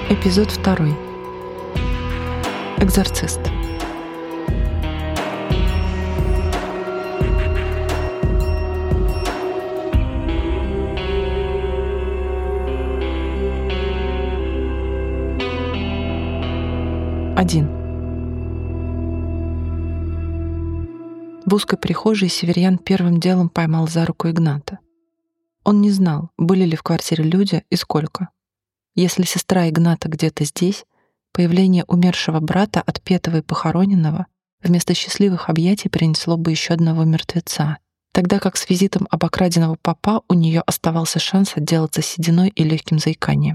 Эпизод 2. Экзорцист. Один. В узкой прихожей Северьян первым делом поймал за руку Игната. Он не знал, были ли в квартире люди и сколько. Если сестра Игната где-то здесь, появление умершего брата, отпетого и похороненного, вместо счастливых объятий принесло бы еще одного мертвеца, тогда как с визитом обокраденного попа у нее оставался шанс отделаться сединой и легким заиканием.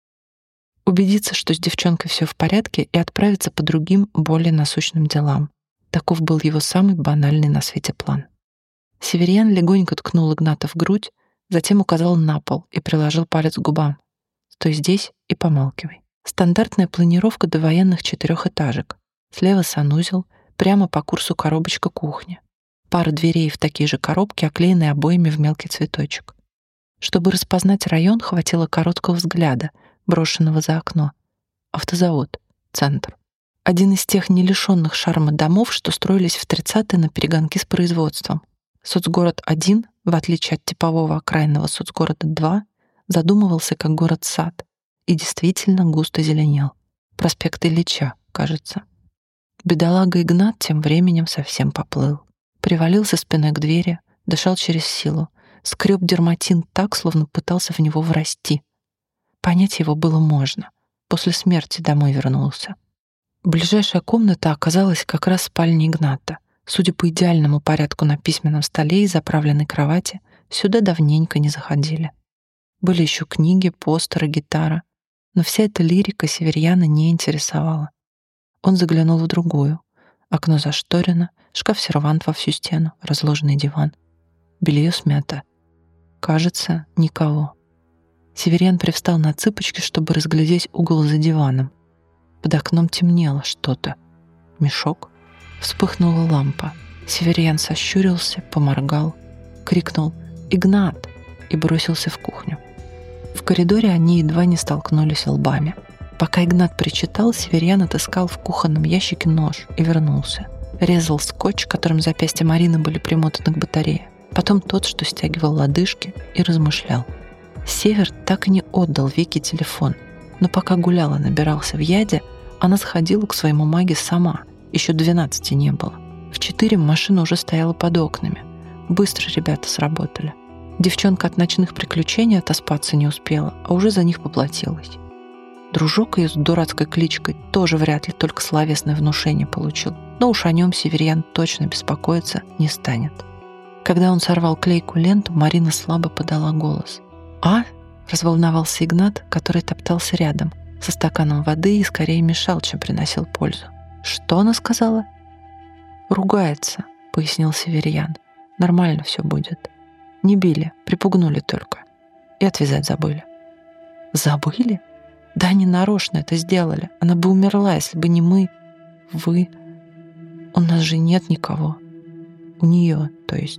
Убедиться, что с девчонкой все в порядке, и отправиться по другим, более насущным делам. Таков был его самый банальный на свете план. Северьян легонько ткнул Игната в грудь, затем указал на пол и приложил палец к губам. «Стой здесь и помалкивай». Стандартная планировка довоенных 4-этажек. Слева санузел, прямо по курсу коробочка кухни. Пара дверей в такие же коробки, оклеенные обоями в мелкий цветочек. Чтобы распознать район, хватило короткого взгляда, брошенного за окно. Автозавод, центр. Один из тех не лишенных шарма домов, что строились в 30-е на перегонки с производством. Соцгород-1, в отличие от типового окраинного соцгорода-2, задумывался как город-сад и действительно густо зеленел. Проспект Ильича, кажется. Бедолага Игнат тем временем совсем поплыл. Привалился спиной к двери, дышал через силу, скреб дерматин так, словно пытался в него врасти. Понять его было можно. После смерти домой вернулся. Ближайшая комната оказалась как раз спальней Игната. Судя по идеальному порядку на письменном столе и заправленной кровати, сюда давненько не заходили. Были еще книги, постеры, гитара. Но вся эта лирика Северьяна не интересовала. Он заглянул в другую. Окно зашторено, шкаф-сервант во всю стену, разложенный диван. Белье смято. Кажется, никого. Северьян привстал на цыпочки, чтобы разглядеть угол за диваном. Под окном темнело что-то. Мешок. Вспыхнула лампа. Северьян сощурился, поморгал, крикнул «Игнат!» и бросился в кухню. В коридоре они едва не столкнулись лбами. Пока Игнат причитал, Северьян отыскал в кухонном ящике нож и вернулся. Резал скотч, которым запястья Марины были примотаны к батарее. Потом тот, что стягивал лодыжки, и размышлял. Север так и не отдал Вике телефон. Но пока гулял и набирался в яде, она сходила к своему маге сама. Еще 12 не было. В 4 машина уже стояла под окнами. Быстро ребята сработали. Девчонка от ночных приключений отоспаться не успела, а уже за них поплатилась. Дружок ее с дурацкой кличкой тоже вряд ли только словесное внушение получил. Но уж о нем Северьян точно беспокоиться не станет. Когда он сорвал клейкую ленту, Марина слабо подала голос. «А?» — разволновался Игнат, который топтался рядом, со стаканом воды и скорее мешал, чем приносил пользу. «Что она сказала?» «Ругается», — пояснил Северьян. «Нормально все будет. Не били, припугнули только. И отвязать забыли». «Забыли? Да они нарочно это сделали. Она бы умерла, если бы не мы. Вы. У нас же нет никого. У нее, то есть».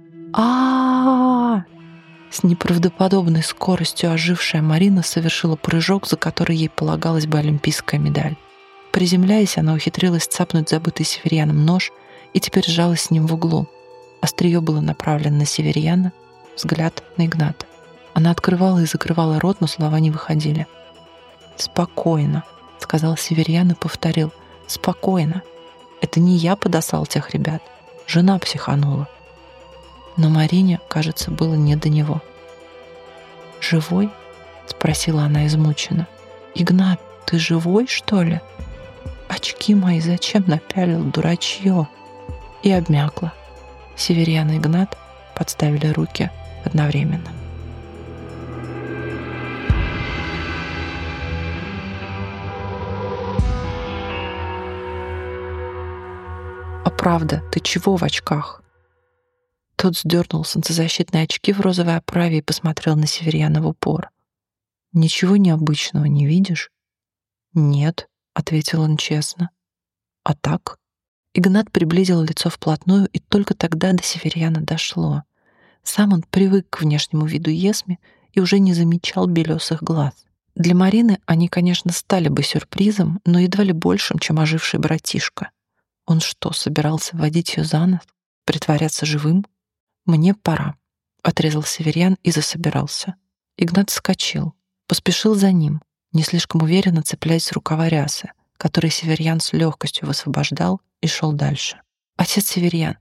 А-а-а! С неправдоподобной скоростью ожившая Марина совершила прыжок, за который ей полагалась бы олимпийская медаль. Приземляясь, она ухитрилась цапнуть забытый Северьяном нож и теперь сжалась с ним в углу. Острие было направлено на Северьяна, взгляд на Игната. Она открывала и закрывала рот, но слова не выходили. «Спокойно», — сказал Северьян и повторил. «Спокойно. Это не я подослал тех ребят. Жена психанула». Но Марине, кажется, было не до него. «Живой?» — спросила она измученно. «Игнат, ты живой, что ли? Очки мои зачем напялил, дурачье?» И обмякла. Северьян и Игнат подставили руки одновременно. «А правда, ты чего в очках?» Тот сдернул солнцезащитные очки в розовой оправе и посмотрел на Северьяна в упор. «Ничего необычного не видишь?» «Нет», — ответил он честно. «А так?» Игнат приблизил лицо вплотную, и только тогда до Северьяна дошло. Сам он привык к внешнему виду Есми и уже не замечал белесых глаз. Для Марины они, конечно, стали бы сюрпризом, но едва ли большим, чем оживший братишка. Он что, собирался водить ее за нос? Притворяться живым? «Мне пора», — отрезал Северьян и засобирался. Игнат вскочил, поспешил за ним, не слишком уверенно цепляясь за рукава рясы, который Северьян с легкостью высвобождал и шел дальше. Отец Северьян,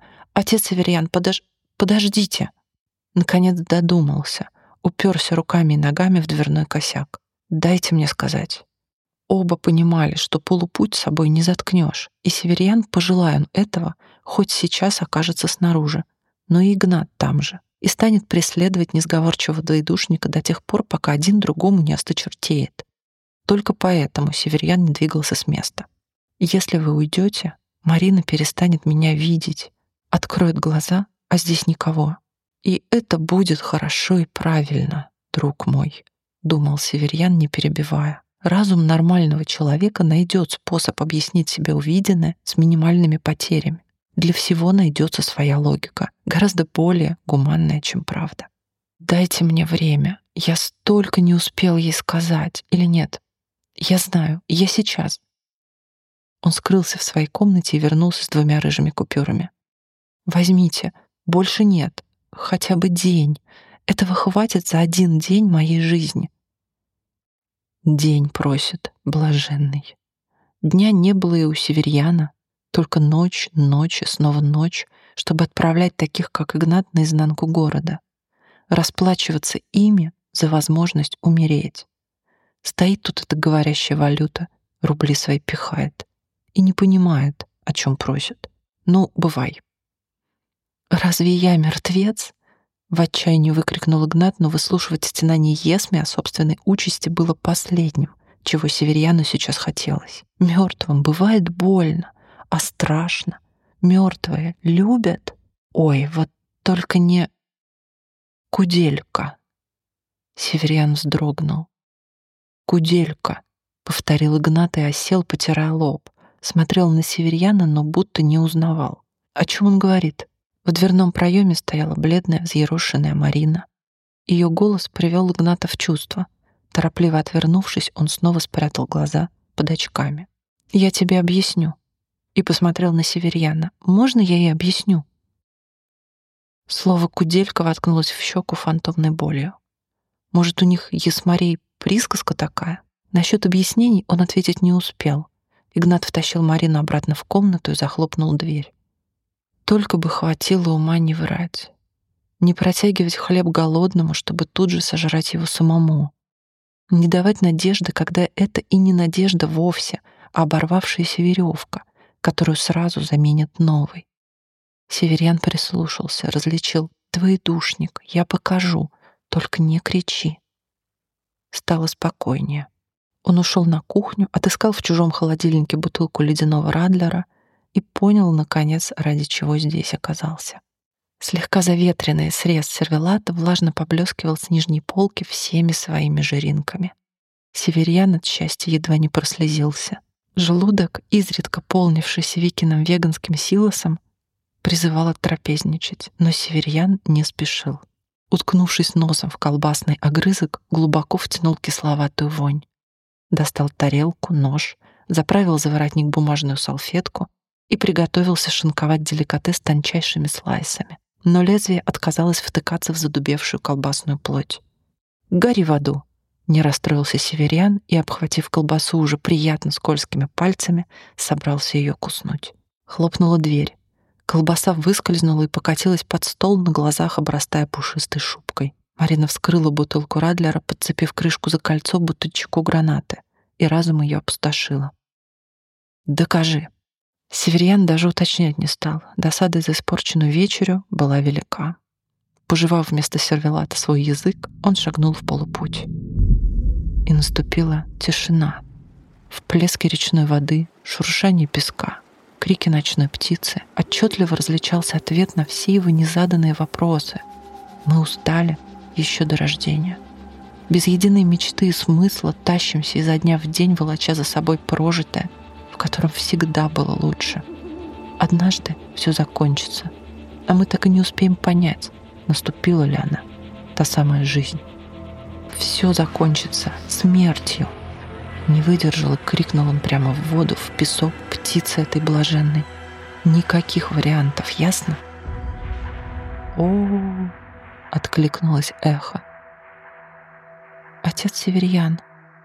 подождите!» Наконец додумался, уперся руками и ногами в дверной косяк. «Дайте мне сказать». Оба понимали, что полупуть с собой не заткнешь, и Северьян, пожелая он этого, хоть сейчас окажется снаружи, но и Игнат там же, и станет преследовать несговорчивого двоедушника до тех пор, пока один другому не осточертеет. Только поэтому Северьян не двигался с места. «Если вы уйдете, Марина перестанет меня видеть, откроет глаза, а здесь никого. И это будет хорошо и правильно, друг мой», — думал Северьян, не перебивая. Разум нормального человека найдет способ объяснить себе увиденное с минимальными потерями. Для всего найдется своя логика, гораздо более гуманная, чем правда. «Дайте мне время. Я столько не успел ей сказать. Или нет? Я знаю. Я сейчас». Он скрылся в своей комнате и вернулся с 2 рыжими купюрами. «Возьмите. Больше нет. Хотя бы день. Этого хватит за 1 день моей жизни». День просит, блаженный. Дня не было и у Северьяна, только ночь, ночь и снова ночь, чтобы отправлять таких, как Игнат, наизнанку города, расплачиваться ими за возможность умереть. Стоит тут эта говорящая валюта, рубли свои пихает и не понимает, о чем просит. Ну, бывай. «Разве я мертвец?» В отчаянии выкрикнул Игнат, но выслушивать стенание Есми о собственной участи было последним, чего Северьяну сейчас хотелось. Мертвым бывает больно, а страшно. Мертвые любят. Ой, вот только не... Куделька. Северьян вздрогнул. «Куделька», — повторил Игнат и осел, потирая лоб. Смотрел на Северьяна, но будто не узнавал. О чем он говорит? В дверном проеме стояла бледная, взъерошенная Марина. Ее голос привел Игната в чувство. Торопливо отвернувшись, он снова спрятал глаза под очками. «Я тебе объясню». И посмотрел на Северьяна. «Можно я ей объясню?» Слово «куделька» воткнулось в щеку фантомной болью. Может, у них Есмарей присказка такая? Насчет объяснений он ответить не успел. Игнат втащил Марину обратно в комнату и захлопнул дверь. Только бы хватило ума не врать. Не протягивать хлеб голодному, чтобы тут же сожрать его самому. Не давать надежды, когда это и не надежда вовсе, а оборвавшаяся веревка, которую сразу заменят новой. Северьян прислушался, различил: «Двоедушник, я покажу, только не кричи». Стало спокойнее. Он ушел на кухню, отыскал в чужом холодильнике бутылку ледяного Радлера и понял, наконец, ради чего здесь оказался. Слегка заветренный срез сервелата влажно поблескивал с нижней полки всеми своими жиринками. Северьян от счастья едва не прослезился. Желудок, изредка полнившийся Викиным веганским силосом, призывал оттрапезничать, но Северьян не спешил. Уткнувшись носом в колбасный огрызок, глубоко втянул кисловатую вонь. Достал тарелку, нож, заправил за воротник бумажную салфетку и приготовился шинковать деликатес тончайшими слайсами. Но лезвие отказалось втыкаться в задубевшую колбасную плоть. «Гори в аду!» — не расстроился Северьян и, обхватив колбасу уже приятно скользкими пальцами, собрался ее куснуть. Хлопнула дверь. Колбаса выскользнула и покатилась под стол, на глазах обрастая пушистой шубкой. Марина вскрыла бутылку Радлера, подцепив крышку за кольцо, будто чеку гранаты, и разум ее опустошила. «Докажи!» Северьян даже уточнять не стал. Досада за испорченную вечерю была велика. Пожевав вместо сервелата свой язык, он шагнул в полупуть. И наступила тишина. В плеске речной воды, шуршании песка, крики ночной птицы отчетливо различался ответ на все его незаданные вопросы. Мы устали еще до рождения. Без единой мечты и смысла тащимся изо дня в день, волоча за собой прожитое, в котором всегда было лучше. Однажды все закончится, а мы так и не успеем понять, наступила ли она, та самая жизнь. все закончится смертью. Не выдержал и крикнул он прямо в воду, в песок птицы этой блаженной. Никаких вариантов, ясно? О, откликнулось эхо. Отец Северьян.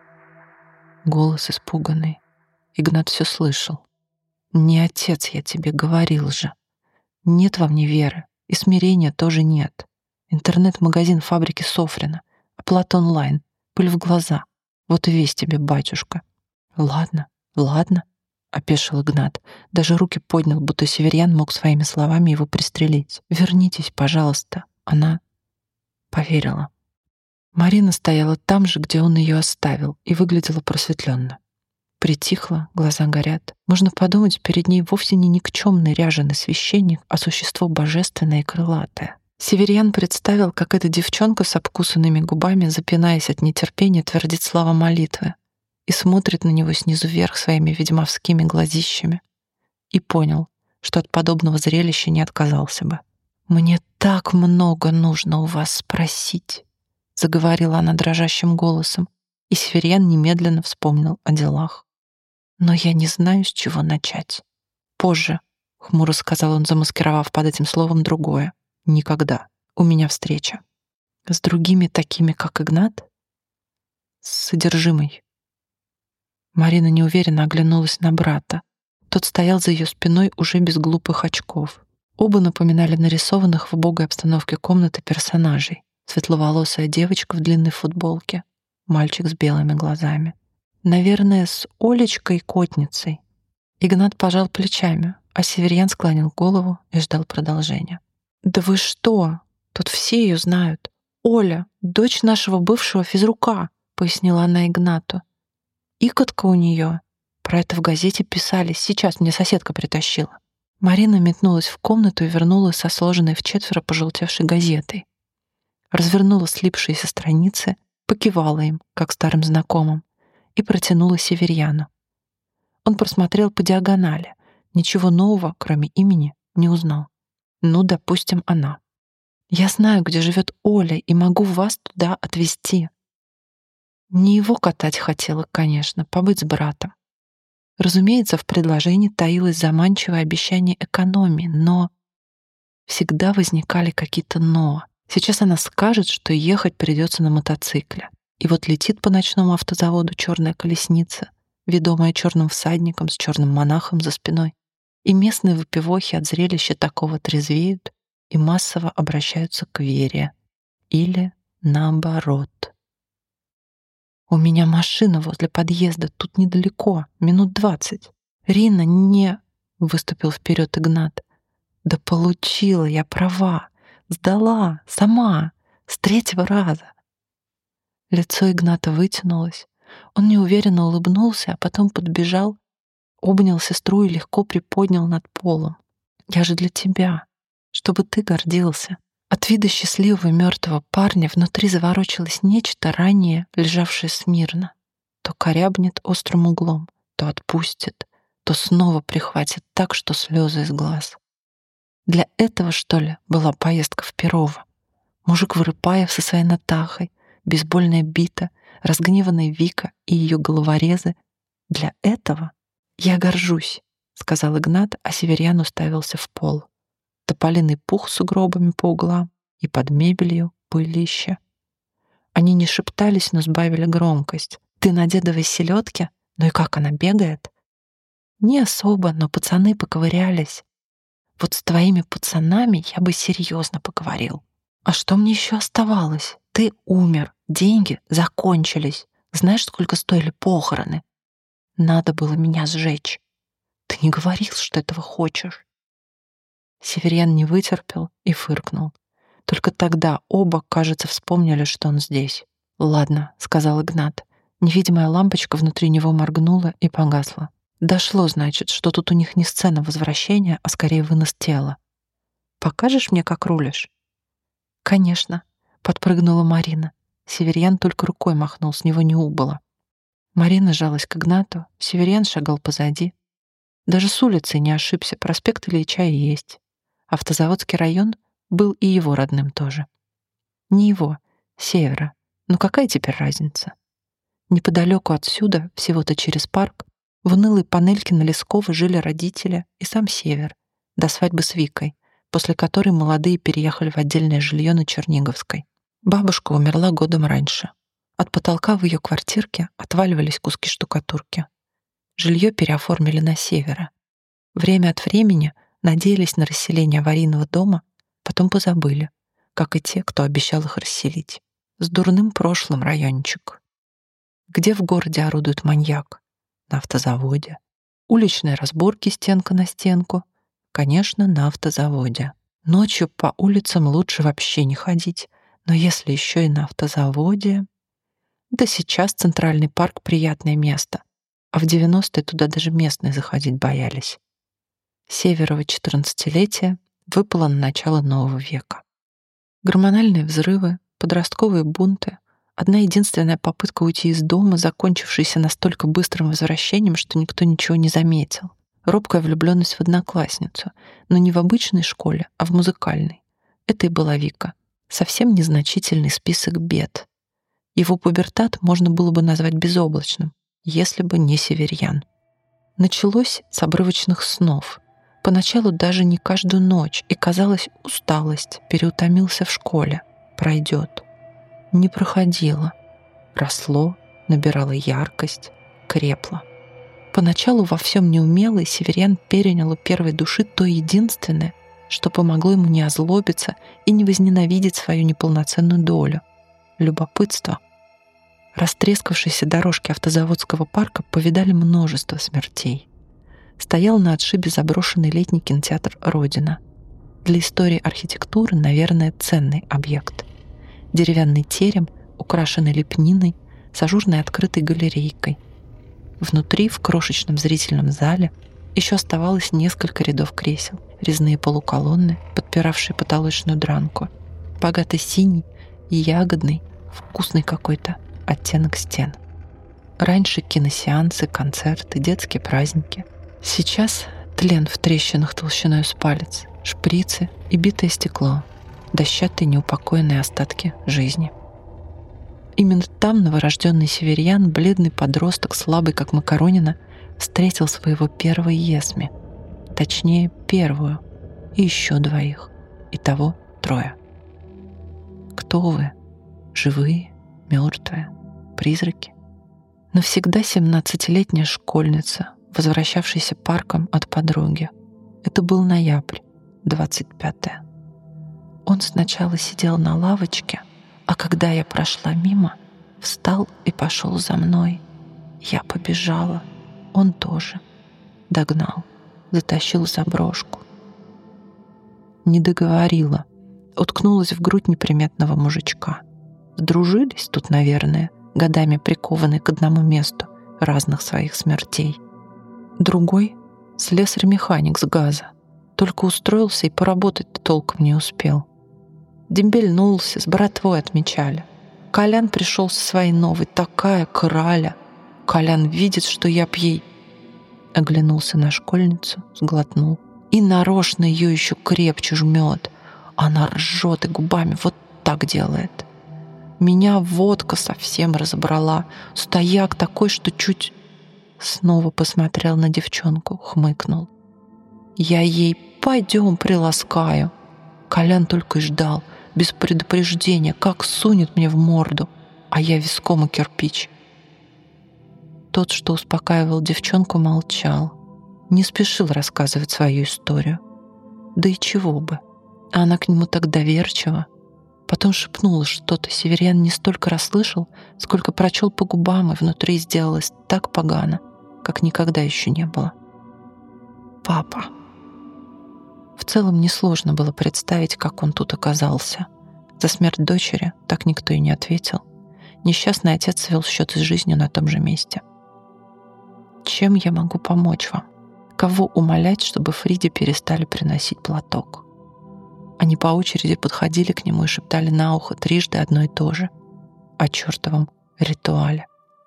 Голос испуганный. Игнат все слышал. Не отец, я тебе говорил же. Нет во мне веры, и смирения тоже нет. Интернет-магазин фабрики Софрина, оплата онлайн, пыль в глаза. Вот и весь тебе, батюшка. Ладно, опешил Игнат. Даже руки поднял, будто Северьян мог своими словами его пристрелить. Вернитесь, пожалуйста. Она поверила. Марина стояла там же, где он ее оставил, и выглядела просветленно. Притихла, глаза горят. Можно подумать, перед ней вовсе не никчемный ряженый священник, а существо божественное и крылатое. Северьян представил, как эта девчонка с обкусанными губами, запинаясь от нетерпения, твердит слова молитвы и смотрит на него снизу вверх своими ведьмовскими глазищами. И понял, что от подобного зрелища не отказался бы. «Мне так много нужно у вас спросить», — заговорила она дрожащим голосом, и Северьян немедленно вспомнил о делах. «Но я не знаю, с чего начать». «Позже», — хмуро сказал он, замаскировав под этим словом другое. «Никогда. У меня встреча». «С другими такими, как Игнат?» «С содержимой». Марина неуверенно оглянулась на брата. Тот стоял за ее спиной уже без глупых очков. Оба напоминали нарисованных в убогой обстановке комнаты персонажей. Светловолосая девочка в длинной футболке, мальчик с белыми глазами. Наверное, с Олечкой-котницей. Игнат пожал плечами, а Северьян склонил голову и ждал продолжения. «Да вы что? Тут все ее знают. Оля, дочь нашего бывшего физрука», — пояснила она Игнату. «Икотка у нее. Про это в газете писали. Сейчас мне соседка притащила». Марина метнулась в комнату и вернулась со сложенной вчетверо пожелтевшей газетой. Развернула слипшиеся страницы, покивала им, как старым знакомым, и протянула Северьяну. Он просмотрел по диагонали. Ничего нового, кроме имени, не узнал. Ну, допустим, она. «Я знаю, где живет Оля, и могу вас туда отвезти». Не его катать хотела, конечно, побыть с братом. Разумеется, в предложении таилось заманчивое обещание экономии, но всегда возникали какие-то «но». Сейчас она скажет, что ехать придется на мотоцикле. И вот летит по ночному автозаводу черная колесница, ведомая черным всадником с черным монахом за спиной. И местные выпивохи от зрелища такого трезвеют и массово обращаются к вере. Или наоборот. «У меня машина возле подъезда, тут недалеко, минут 20. Рина не...» — выступил вперед Игнат. «Да получила я права, сдала, сама, с 3-го раза». Лицо Игната вытянулось. Он неуверенно улыбнулся, а потом подбежал, обнял сестру и легко приподнял над полом. «Я же для тебя, чтобы ты гордился». От вида счастливого мертвого парня внутри заворочилось нечто, ранее лежавшее смирно. То корябнет острым углом, то отпустит, то снова прихватит так, что слезы из глаз. Для этого, что ли, была поездка в Перово? Мужик Вырыпаев со своей Натахой, бейсбольная бита, разгневанная Вика и ее головорезы. Для этого? «Я горжусь», — сказал Игнат, а Северьян уставился в пол. Тополиный пух с сугробами по углам и под мебелью пылища. Они не шептались, но сбавили громкость. «Ты на дедовой селедке? Ну и как она бегает?» «Не особо, но пацаны поковырялись. Вот с твоими пацанами я бы серьезно поговорил. А что мне еще оставалось? Ты умер, деньги закончились. Знаешь, сколько стоили похороны? Надо было меня сжечь. Ты не говорил, что этого хочешь». Северьян не вытерпел и фыркнул. Только тогда оба, кажется, вспомнили, что он здесь. «Ладно», — сказал Игнат. Невидимая лампочка внутри него моргнула и погасла. Дошло, значит, что тут у них не сцена возвращения, а скорее вынос тела. «Покажешь мне, как рулишь?» «Конечно», — подпрыгнула Марина. Северьян только рукой махнул, с него не убыло. Марина жалась к Игнату, Северьян шагал позади. Даже с улицы не ошибся, проспект Ильича и есть. Автозаводский район был и его родным тоже. Не его, Севера, Но какая теперь разница? Неподалеку отсюда, всего-то через парк, в унылой панельке на Лесково жили родители и сам Север, до свадьбы с Викой, после которой молодые переехали в отдельное жилье на Черниговской. Бабушка умерла годом раньше. От потолка в ее квартирке отваливались куски штукатурки. Жилье переоформили на Севера. Время от времени надеялись на расселение аварийного дома, потом позабыли, как и те, кто обещал их расселить. С дурным прошлым райончик. Где в городе орудует маньяк? На автозаводе. Уличные разборки стенка на стенку? Конечно, на автозаводе. Ночью по улицам лучше вообще не ходить, но если еще и на автозаводе... Да сейчас Центральный парк — приятное место, а в 90-е туда даже местные заходить боялись. Северово 14-летие выпало на начало нового века. Гормональные взрывы, подростковые бунты, одна единственная попытка уйти из дома, закончившаяся настолько быстрым возвращением, что никто ничего не заметил. Робкая влюбленность в одноклассницу, но не в обычной школе, а в музыкальной. Это и была Вика. Совсем незначительный список бед. Его пубертат можно было бы назвать безоблачным, если бы не Северьян. Началось с обрывочных снов. Поначалу даже не каждую ночь, и казалось, усталость, переутомился в школе. Пройдет. Не проходило. Росло, набирало яркость, крепло. Поначалу во всем неумелый Северьян перенял у первой души то единственное, что помогло ему не озлобиться и не возненавидеть свою неполноценную долю — любопытство. Растрескавшиеся дорожки автозаводского парка повидали множество смертей. Стоял на отшибе заброшенный летний кинотеатр «Родина». Для истории архитектуры, наверное, ценный объект. Деревянный терем, украшенный лепниной, с ажурной открытой галерейкой. Внутри, в крошечном зрительном зале, еще оставалось несколько рядов кресел, резные полуколонны, подпиравшие потолочную дранку, богато синий и ягодный, вкусный какой-то оттенок стен. Раньше киносеансы, концерты, детские праздники. Сейчас тлен в трещинах толщиной с палец, шприцы и битое стекло, дощатые неупокоенные остатки жизни. Именно там новорожденный Северьян, бледный подросток, слабый как макаронина, встретил своего первого Есми, точнее первую, и еще двоих, итого 3. Кто вы? Живые? Мертвые? Призраки? Навсегда 17-летняя школьница, возвращавшаяся парком от подруги. Это был ноябрь, 25-е. Он сначала сидел на лавочке, а когда я прошла мимо, встал и пошел за мной. Я побежала, он тоже. Догнал, затащил за брошку. Не договорила, уткнулась в грудь неприметного мужичка. Сдружились тут, наверное, годами прикованные к одному месту разных своих смертей. Другой — слесарь-механик с газа. Только устроился и поработать толком не успел. Дембельнулся, с братвой отмечали. Колян пришел со своей новой, такая краля. Колян видит, что я пьей. Оглянулся на школьницу, сглотнул. И нарочно ее еще крепче жмет. Она ржет и губами вот так делает. Меня водка совсем разобрала. Стояк такой, что чуть... Снова посмотрел на девчонку, хмыкнул. Я ей «пойдем приласкаю». Колян только и ждал, без предупреждения, как сунет мне в морду, а я виском и кирпич. Тот, что успокаивал девчонку, молчал, не спешил рассказывать свою историю. Да и чего бы, а она к нему так доверчива. Потом шепнула что-то, Северьян не столько расслышал, сколько прочел по губам, и внутри сделалось так погано, как никогда еще не было. Папа. В целом несложно было представить, как он тут оказался. За смерть дочери так никто и не ответил. Несчастный отец свел счеты с жизнью на том же месте. Чем я могу помочь вам? Кого умолять, чтобы Фриде перестали приносить платок? Они по очереди подходили к нему и шептали на ухо трижды одно и то же. О чертовом ритуале.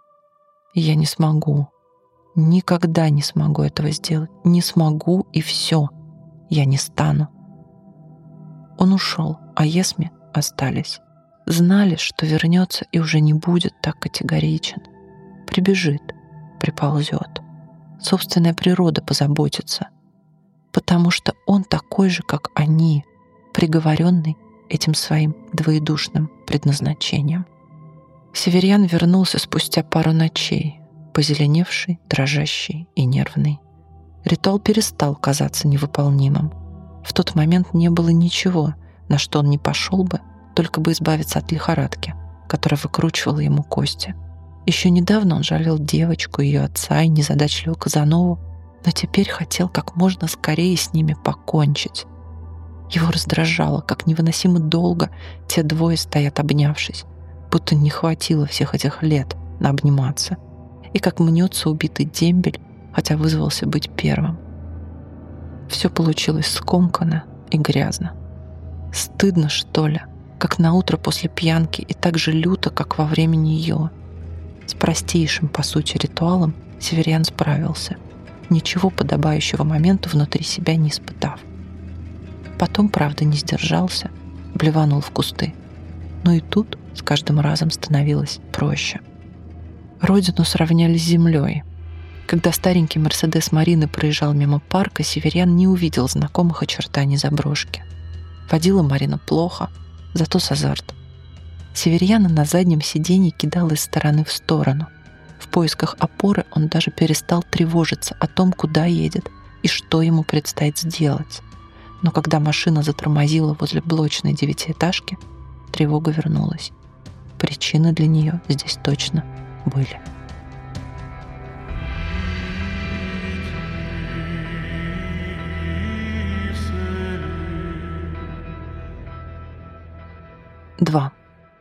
Я не смогу. Никогда не смогу этого сделать. Не смогу, и все. Я не стану. Он ушел, а Есми остались. Знали, что вернется и уже не будет так категоричен. Прибежит, приползет. Собственная природа позаботится. Потому что он такой же, как они, приговоренный этим своим двоедушным предназначением. Северьян вернулся спустя пару ночей, позеленевший, дрожащий и нервный. Ритуал перестал казаться невыполнимым. В тот момент не было ничего, на что он не пошел бы, только бы избавиться от лихорадки, которая выкручивала ему кости. Еще недавно он жалел девочку, ее отца и незадачливого Казанову, но теперь хотел как можно скорее с ними покончить. Его раздражало, как невыносимо долго те двое стоят обнявшись, будто не хватило всех этих лет на обниматься, и как мнется убитый дембель, хотя вызвался быть первым. Все получилось скомканно и грязно. Стыдно, что ли, как наутро после пьянки, и так же люто, как во время нее. С простейшим, по сути, ритуалом Северьян справился, ничего подобающего моменту внутри себя не испытав. Потом, правда, не сдержался, блеванул в кусты. Но и тут с каждым разом становилось проще. Родину сравняли с землей. Когда старенький «Мерседес» Марины проезжал мимо парка, Северьян не увидел знакомых очертаний заброшки. Водила Марина плохо, зато с азартом. Северьяна на заднем сиденье кидал из стороны в сторону. В поисках опоры он даже перестал тревожиться о том, куда едет и что ему предстоит сделать. Но когда машина затормозила возле блочной девятиэтажки, тревога вернулась. Причины для нее здесь точно были. Два.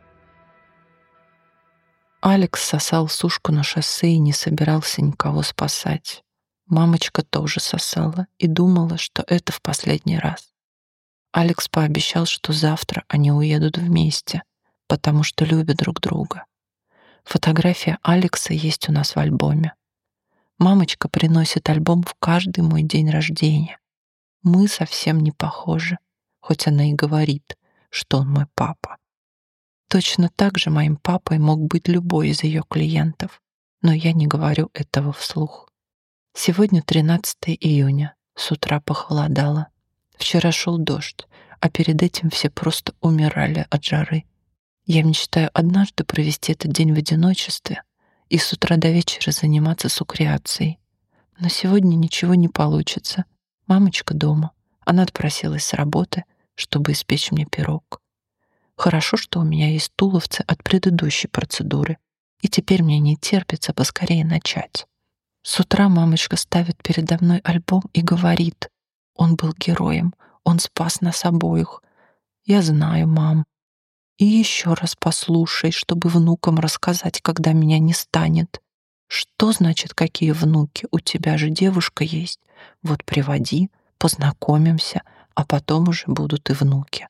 Алекс сосал сушку на шоссе и не собирался никого спасать. Мамочка тоже сосала и думала, что это в последний раз. Алекс пообещал, что завтра они уедут вместе, потому что любят друг друга. Фотография Алекса есть у нас в альбоме. Мамочка приносит альбом в каждый мой день рождения. Мы совсем не похожи, хоть она и говорит, что он мой папа. Точно так же моим папой мог быть любой из ее клиентов, но я не говорю этого вслух. Сегодня 13 июня, с утра похолодало. Вчера шел дождь, а перед этим все просто умирали от жары. Я мечтаю однажды провести этот день в одиночестве и с утра до вечера заниматься сукреацией. Но сегодня ничего не получится. Мамочка дома. Она отпросилась с работы, чтобы испечь мне пирог. Хорошо, что у меня есть туловцы от предыдущей процедуры, и теперь мне не терпится поскорее начать. С утра мамочка ставит передо мной альбом и говорит: «Он был героем, он спас нас обоих». Я знаю, мам. И еще раз послушай, чтобы внукам рассказать, когда меня не станет. Что значит, какие внуки? У тебя же девушка есть. Вот приводи, познакомимся, а потом уже будут и внуки.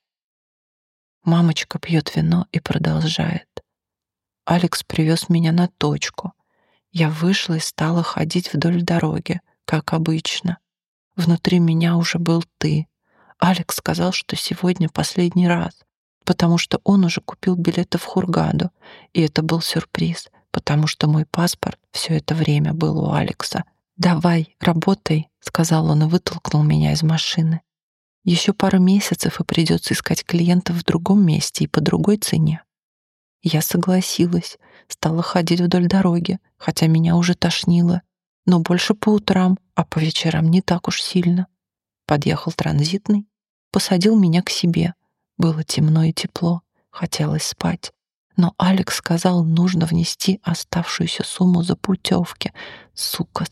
Мамочка пьет вино и продолжает. Алекс привез меня на точку. Я вышла и стала ходить вдоль дороги, как обычно. Внутри меня уже был ты. Алекс сказал, что сегодня последний раз, потому что он уже купил билеты в Хургаду, и это был сюрприз, потому что мой паспорт все это время был у Алекса. «Давай, работай», — сказал он и вытолкнул меня из машины. Еще пару месяцев, и придется искать клиентов в другом месте и по другой цене. Я согласилась, стала ходить вдоль дороги, хотя меня уже тошнило, но больше по утрам, а по вечерам не так уж сильно. Подъехал транзитный, посадил меня к себе. Было темно и тепло, хотелось спать. Но Алекс сказал, нужно внести оставшуюся сумму за путевки. Сука,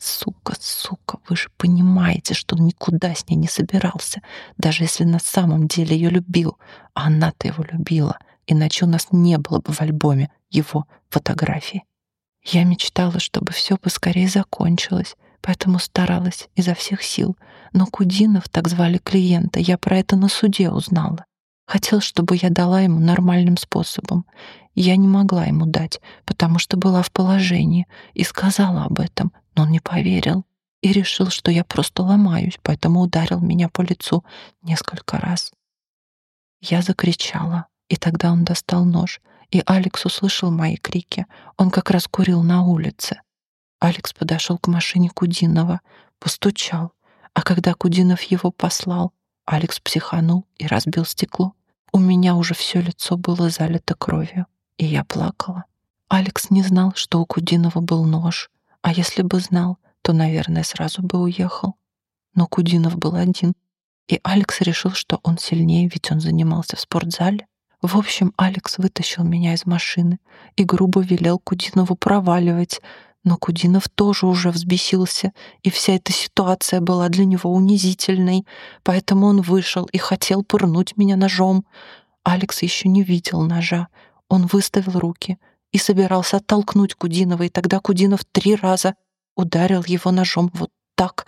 вы же понимаете, что он никуда с ней не собирался, даже если на самом деле ее любил. А она-то его любила, иначе у нас не было бы в альбоме его фотографий. Я мечтала, чтобы все поскорее закончилось, поэтому старалась изо всех сил. Но Кудинов, так звали клиента, я про это на суде узнала. Хотел, чтобы я дала ему нормальным способом. Я не могла ему дать, потому что была в положении, и сказала об этом, но он не поверил и решил, что я просто ломаюсь, поэтому ударил меня по лицу несколько раз. Я закричала И тогда он достал нож, и Алекс услышал мои крики. Он как раз курил на улице. Алекс подошел к машине Кудинова, постучал. А когда Кудинов его послал, Алекс психанул и разбил стекло. У меня уже все лицо было залито кровью, и я плакала. Алекс не знал, что у Кудинова был нож, а если бы знал, то, наверное, сразу бы уехал. Но Кудинов был один, и Алекс решил, что он сильнее, ведь он занимался в спортзале. В общем, Алекс вытащил меня из машины и грубо велел Кудинову проваливать, но Кудинов тоже уже взбесился, и вся эта ситуация была для него унизительной, поэтому он вышел и хотел пырнуть меня ножом. Алекс еще не видел ножа. Он выставил руки и собирался оттолкнуть Кудинова, и тогда Кудинов 3 раза ударил его ножом вот так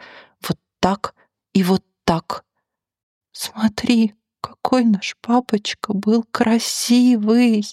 и вот так. «Смотри, какой наш папочка был красивый!»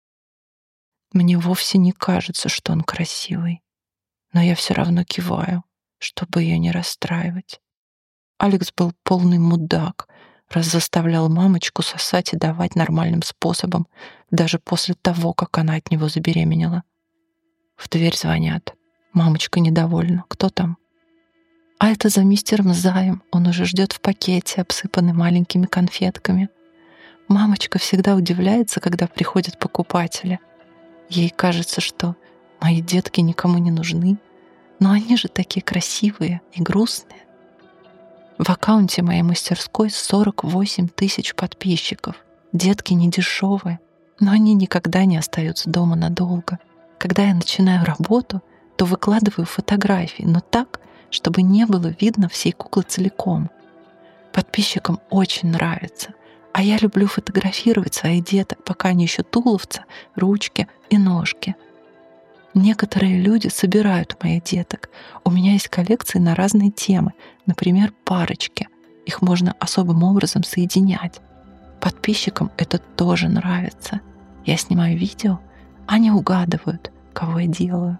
Мне вовсе не кажется, что он красивый, но я все равно киваю, чтобы ее не расстраивать. Алекс был полный мудак, раз заставлял мамочку сосать и давать нормальным способом, даже после того, как она от него забеременела. В дверь звонят. Мамочка недовольна. Кто там? А это за мистером Заем. Он уже ждет в пакете, обсыпанный маленькими конфетками. Мамочка всегда удивляется, когда приходят покупатели. Ей кажется, что мои детки никому не нужны, но они же такие красивые и грустные. В аккаунте моей мастерской 48 тысяч подписчиков. Детки не дешевые, но они никогда не остаются дома надолго. Когда я начинаю работу, то выкладываю фотографии, но так, чтобы не было видно всей куклы целиком. Подписчикам очень нравится, а я люблю фотографировать своих деток, пока они еще туловца, ручки и ножки. Некоторые люди собирают моих деток. У меня есть коллекции на разные темы, например, парочки. Их можно особым образом соединять. Подписчикам это тоже нравится. Я снимаю видео, они угадывают, кого я делаю.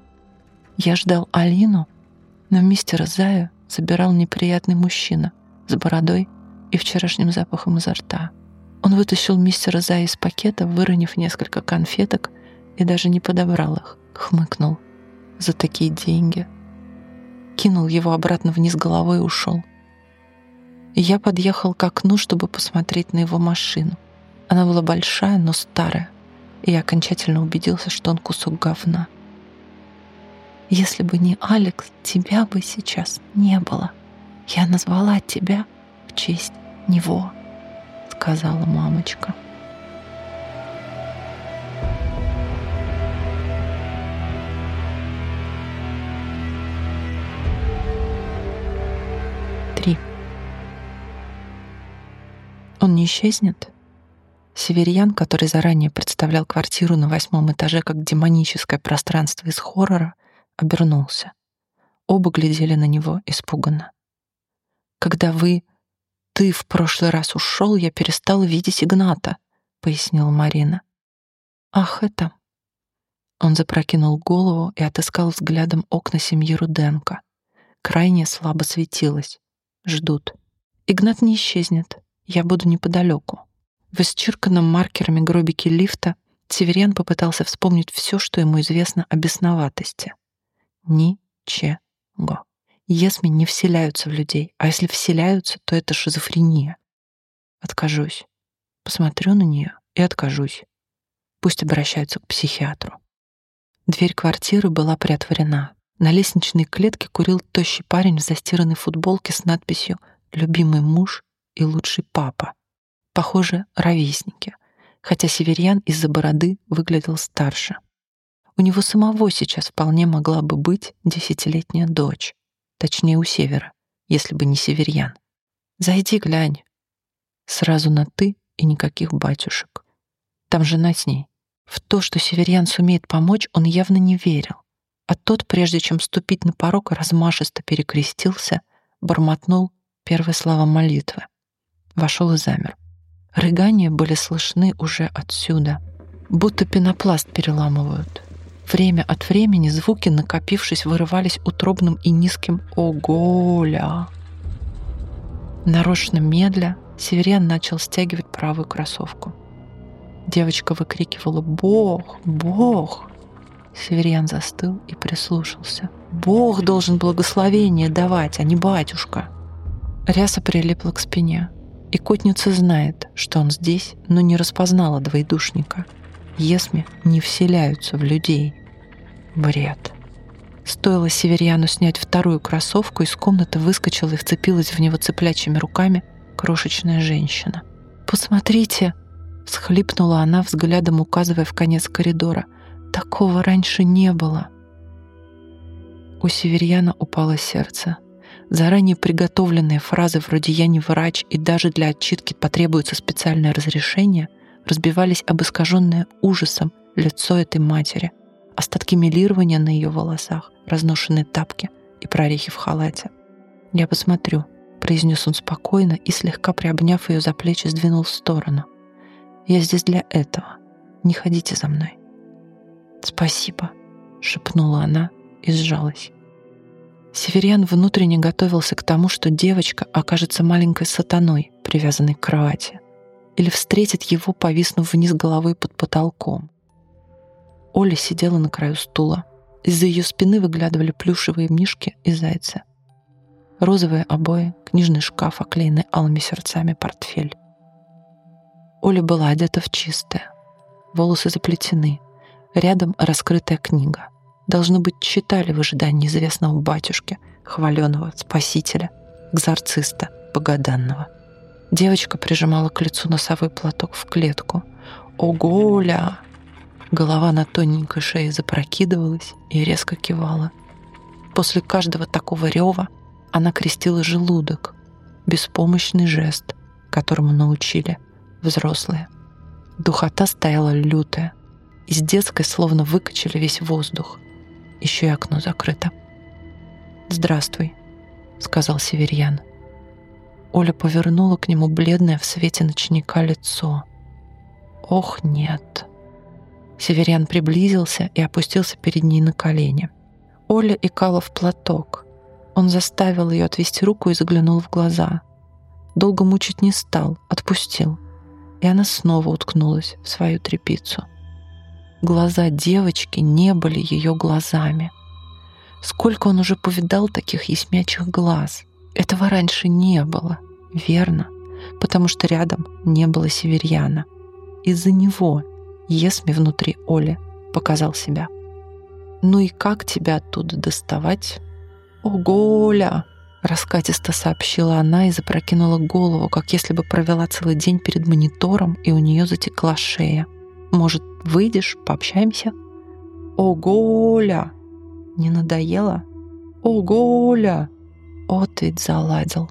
Я ждал Алину, но мистера Зая забирал неприятный мужчина с бородой и вчерашним запахом изо рта. Он вытащил мистера Зая из пакета, выронив несколько конфеток, и даже не подобрал их. Хмыкнул. За такие деньги. Кинул его обратно вниз головой и ушел. Я подъехал к окну, чтобы посмотреть на его машину. Она была большая, но старая, и я окончательно убедился, что он кусок говна. Если бы не Алекс, тебя бы сейчас не было. Я назвала тебя в честь него, сказала мамочка. Он не исчезнет? Северьян, который заранее представлял квартиру на 8 этаже как демоническое пространство из хоррора, обернулся. Оба глядели на него испуганно. «Когда ты в прошлый раз ушел, я перестала видеть Игната», — пояснила Марина. «Ах, это...» Он запрокинул голову и отыскал взглядом окна семьи Руденко. Крайне слабо светилось. Ждут. «Игнат не исчезнет. Я буду неподалеку». В исчерканном маркерами гробике лифта Северьян попытался вспомнить все, что ему известно о бесноватости. Ничего. Есми не вселяются в людей, а если вселяются, то это шизофрения. Откажусь. Посмотрю на нее и откажусь. Пусть обращаются к психиатру. Дверь квартиры была приотворена. На лестничной клетке курил тощий парень в застиранной футболке с надписью «Любимый муж и лучший папа». Похоже, ровесники, хотя Северьян из-за бороды выглядел старше. У него самого сейчас вполне могла бы быть 10-летняя дочь, точнее у Севера, если бы не Северьян. «Зайди, глянь». Сразу на «ты» и никаких батюшек. Там жена с ней. В то, что Северьян сумеет помочь, он явно не верил. А тот, прежде чем ступить на порог, размашисто перекрестился, бормотнул первые слова молитвы. Вошел и замер. Рыгания были слышны уже отсюда, будто пенопласт переламывают. Время от времени звуки, накопившись, вырывались утробным и низким «О-голя». Нарочно медля Северьян начал стягивать правую кроссовку. Девочка выкрикивала: «Бог! Бог!» Северьян застыл и прислушался. «Бог должен благословение давать, а не батюшка!» Ряса прилипла к спине. И котница знает, что он здесь, но не распознала двоедушника. Есми не вселяются в людей. Бред. Стоило Северьяну снять вторую кроссовку, из комнаты выскочила и вцепилась в него цыплячьими руками крошечная женщина. «Посмотрите!» — всхлипнула она, взглядом указывая в конец коридора. «Такого раньше не было!» У Северьяна упало сердце. Заранее приготовленные фразы вроде «я не врач» и даже для отчитки потребуется специальное разрешение разбивались об искаженное ужасом лицо этой матери, остатки мелирования на ее волосах, разношенные тапки и прорехи в халате. «Я посмотрю», — произнес он спокойно и, слегка приобняв ее за плечи, сдвинул в сторону. «Я здесь для этого. Не ходите за мной». «Спасибо», — шепнула она и сжалась. Северьян внутренне готовился к тому, что девочка окажется маленькой сатаной, привязанной к кровати, или встретит его, повиснув вниз головой под потолком. Оля сидела на краю стула. Из-за ее спины выглядывали плюшевые мишки и зайцы. Розовые обои, книжный шкаф, оклеенный алыми сердцами портфель. Оля была одета в чистое. Волосы заплетены. Рядом раскрытая книга. Должно быть, читали в ожидании известного батюшки, хваленого спасителя, экзорциста богоданного. Девочка прижимала к лицу носовой платок в клетку. «Ого-ля!» Голова на тоненькой шее запрокидывалась и резко кивала. После каждого такого рева она крестила желудок. Беспомощный жест, которому научили взрослые. Духота стояла лютая. Из детской словно выкачали весь воздух. Еще и окно закрыто. «Здравствуй», — сказал Северьян. Оля повернула к нему бледное в свете ночника лицо. «Ох, нет». Северьян приблизился и опустился перед ней на колени. Оля икала в платок. Он заставил ее отвести руку и заглянул в глаза. Долго мучить не стал, отпустил. И она снова уткнулась в свою тряпицу. Глаза девочки не были ее глазами. Сколько он уже повидал таких ясмячих глаз. Этого раньше не было, верно, потому что рядом не было Северьяна. Из-за него Есми внутри Оли показал себя. «Ну и как тебя оттуда доставать?» «Ого, Оля!» — раскатисто сообщила она и запрокинула голову, как если бы провела целый день перед монитором, и у нее затекла шея. «Может, выйдешь, пообщаемся?» «Ого, Оля!» «Не надоело?» «Ого, Оля!» «Вот ведь заладил!»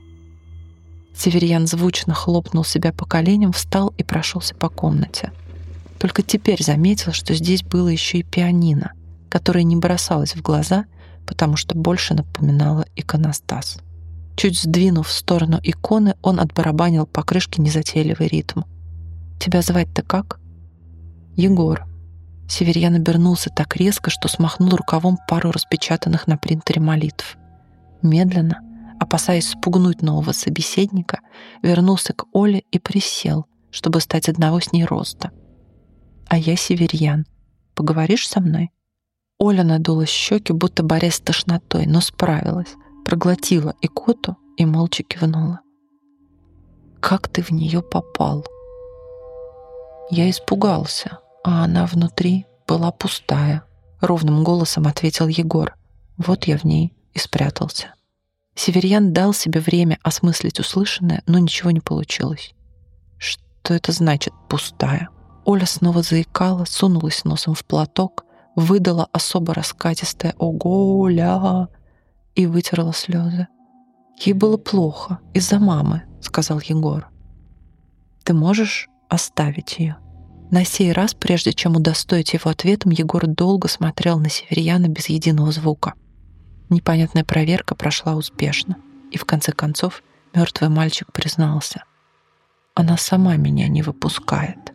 Северьян звучно хлопнул себя по коленям, встал и прошелся по комнате. Только теперь заметил, что здесь было еще и пианино, которое не бросалось в глаза, потому что больше напоминало иконостас. Чуть сдвинув в сторону иконы, он отбарабанил по крышке незатейливый ритм. «Тебя звать-то как?» «Егор». Северьян обернулся так резко, что смахнул рукавом пару распечатанных на принтере молитв. Медленно, опасаясь спугнуть нового собеседника, вернулся к Оле и присел, чтобы стать одного с ней роста. «А я Северьян. Поговоришь со мной?» Оля надула щеки, будто борясь с тошнотой, но справилась, проглотила икоту и молча кивнула. «Как ты в нее попал?» «Я испугался, а она внутри была пустая», — ровным голосом ответил Егор. «Вот я в ней и спрятался». Северьян дал себе время осмыслить услышанное, но ничего не получилось. «Что это значит «пустая»?» Оля снова заикала, сунулась носом в платок, выдала особо раскатистое «Ого-ля!» и вытерла слезы. «Ей было плохо из-за мамы», — сказал Егор. «Ты можешь оставить ее?» На сей раз, прежде чем удостоить его ответом, Егор долго смотрел на Северьяна без единого звука. Непонятная проверка прошла успешно, и в конце концов мертвый мальчик признался: «Она сама меня не выпускает».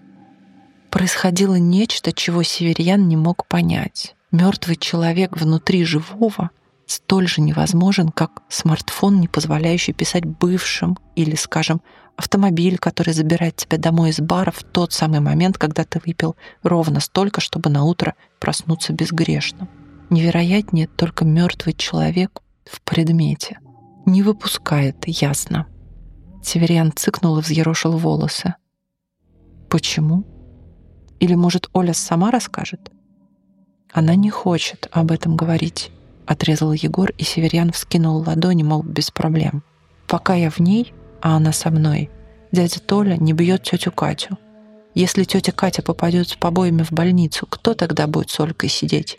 Происходило нечто, чего Северьян не мог понять. Мертвый человек внутри живого столь же невозможен, как смартфон, не позволяющий писать бывшим, или, скажем, автомобиль, который забирает тебя домой из бара в тот самый момент, когда ты выпил ровно столько, чтобы на утро проснуться безгрешным. Невероятнее только мертвый человек в предмете. Не выпускает, ясно. Северян цыкнул и взъерошил волосы. Почему? Или, может, Оля сама расскажет? Она не хочет об этом говорить, отрезал Егор, и Северян вскинул ладони, мол, без проблем. Пока я в ней, а она со мной, дядя Толя не бьет тетю Катю. Если тетя Катя попадет с побоями в больницу, кто тогда будет с Олькой сидеть?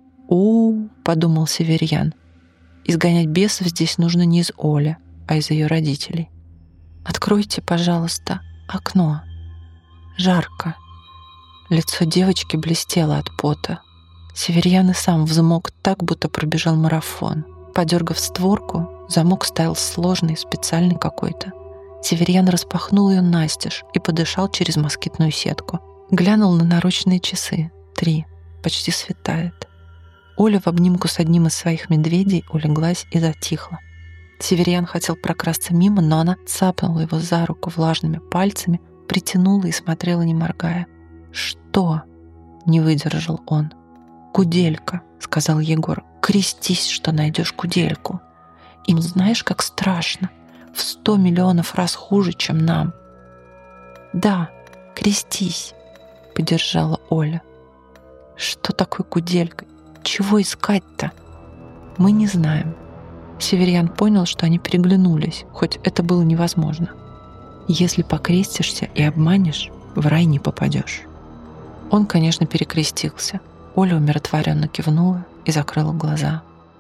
Подумал Северян. Изгонять бесов здесь нужно не из Оли, а из ее родителей. «Откройте, пожалуйста, окно. Жарко». Лицо девочки блестело от пота. Северян и сам взмок так, будто пробежал марафон. Подергав створку, замок стоял сложный, специальный какой-то. Северян распахнул ее настежь и подышал через москитную сетку. Глянул на наручные часы. 3. Почти светает. Оля в обнимку с одним из своих медведей улеглась и затихла. Северян хотел прокрасться мимо, но она цапнула его за руку влажными пальцами, притянула и смотрела, не моргая. «Что?» — не выдержал он. «Куделька», — сказал Егор. «Крестись, что найдешь кудельку. Им знаешь, как страшно. В 100 миллионов раз хуже, чем нам». «Да, крестись», — поддержала Оля. «Что такое куделька? Чего искать-то?» «Мы не знаем». Северян понял, что они переглянулись, хоть это было невозможно. «Если покрестишься и обманешь, в рай не попадешь». Он, конечно, перекрестился. Оля умиротворенно кивнула и закрыла глаза.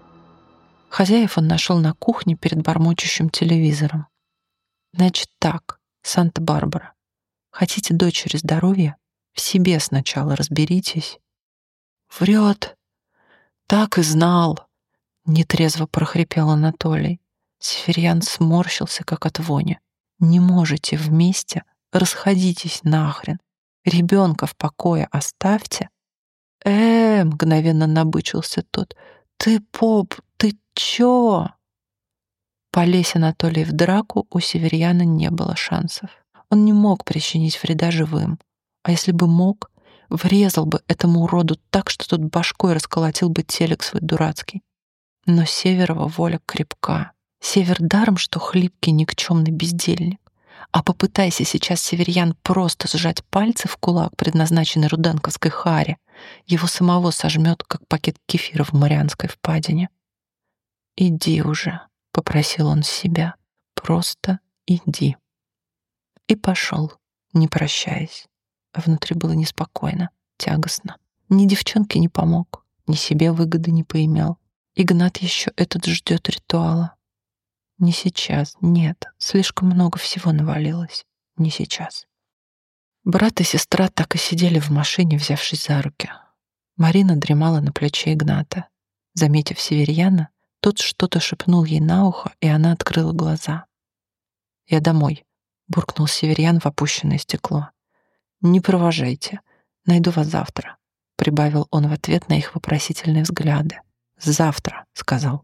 Хозяев он нашел на кухне перед бормочущим телевизором. «Значит так, Санта-Барбара, хотите дочери здоровья? В себе сначала разберитесь». «Врет! Так и знал!» — нетрезво прохрипел Анатолий. Северян сморщился, как от вони. «Не можете вместе? Расходитесь нахрен. Ребенка в покое оставьте». Мгновенно набычился тот. «Ты, поп, ты чё?» Полезь Анатолий в драку, у Северяна не было шансов. Он не мог причинить вреда живым. А если бы мог, врезал бы этому уроду так, что тот башкой расколотил бы телек свой дурацкий. Но Северова воля крепка. Север даром, что хлипкий никчемный бездельник. А попытайся сейчас Северян просто сжать пальцы в кулак, предназначенный руденковской харе, его самого сожмет, как пакет кефира в Марианской впадине. «Иди уже», — попросил он себя, — «просто иди». И пошел, не прощаясь. А внутри было неспокойно, тягостно. Ни девчонке не помог, ни себе выгоды не поимел. Игнат еще этот ждет ритуала. Не сейчас, нет, слишком много всего навалилось. Не сейчас. Брат и сестра так и сидели в машине, взявшись за руки. Марина дремала на плече Игната. Заметив Северяна, тот что-то шепнул ей на ухо, и она открыла глаза. «Я домой», — буркнул Северян в опущенное стекло. «Не провожайте, найду вас завтра», — прибавил он в ответ на их вопросительные взгляды. «Завтра», — сказал.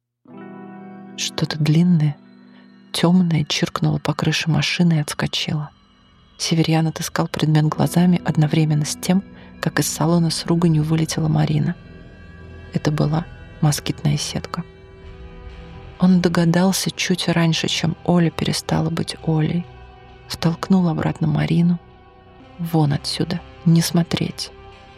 Что-то длинное, темное чиркнуло по крыше машины и отскочило. Северян отыскал предмет глазами одновременно с тем, как из салона с руганью вылетела Марина. Это была москитная сетка. Он догадался чуть раньше, чем Оля перестала быть Олей. Втолкнул обратно Марину. «Вон отсюда, не смотреть».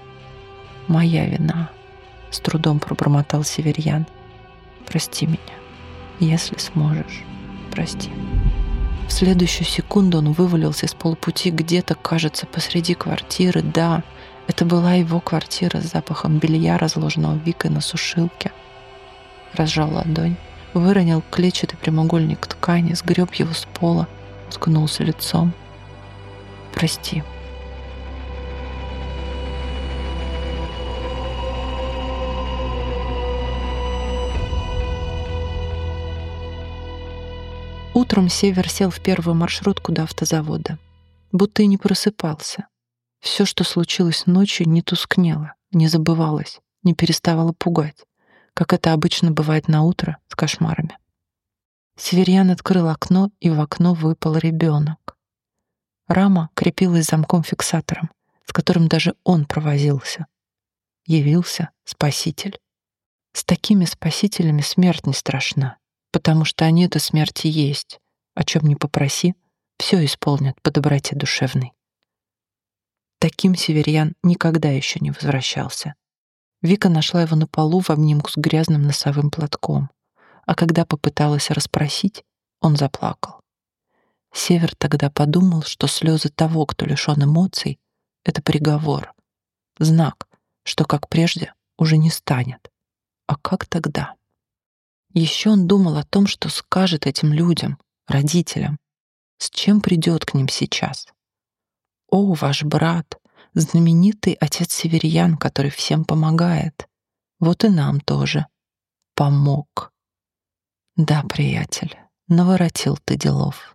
«Моя вина», — с трудом пробормотал Северян. «Прости меня, если сможешь, прости». В следующую секунду он вывалился с полпути где-то, кажется, посреди квартиры. Да, это была его квартира с запахом белья, разложенного Викой на сушилке. Разжал ладонь, выронил клетчатый прямоугольник ткани, сгреб его с пола, уткнулся лицом. «Прости». Утром Север сел в первую маршрутку до автозавода. Будто и не просыпался. Все, что случилось ночью, не тускнело, не забывалось, не переставало пугать. как это обычно бывает на утро с кошмарами. Северьян открыл окно, и в окно выпал ребенок. Рама крепилась замком-фиксатором, с которым даже он провозился. Явился Спаситель. С такими спасителями смерть не страшна, потому что они до смерти есть. О чем ни попроси, все исполнят по доброте душевной. Таким Северьян никогда еще не возвращался. Вика нашла его на полу в обнимку с грязным носовым платком, а когда попыталась расспросить, он заплакал. Север тогда подумал, что слезы того, кто лишен эмоций, — это приговор, знак, что, как прежде, уже не станет. А как тогда? Еще он думал о том, что скажет этим людям, родителям, с чем придет к ним сейчас. О, ваш брат, знаменитый отец Северьян, который всем помогает. Вот и нам тоже. Помог. Да, приятель, наворотил ты делов.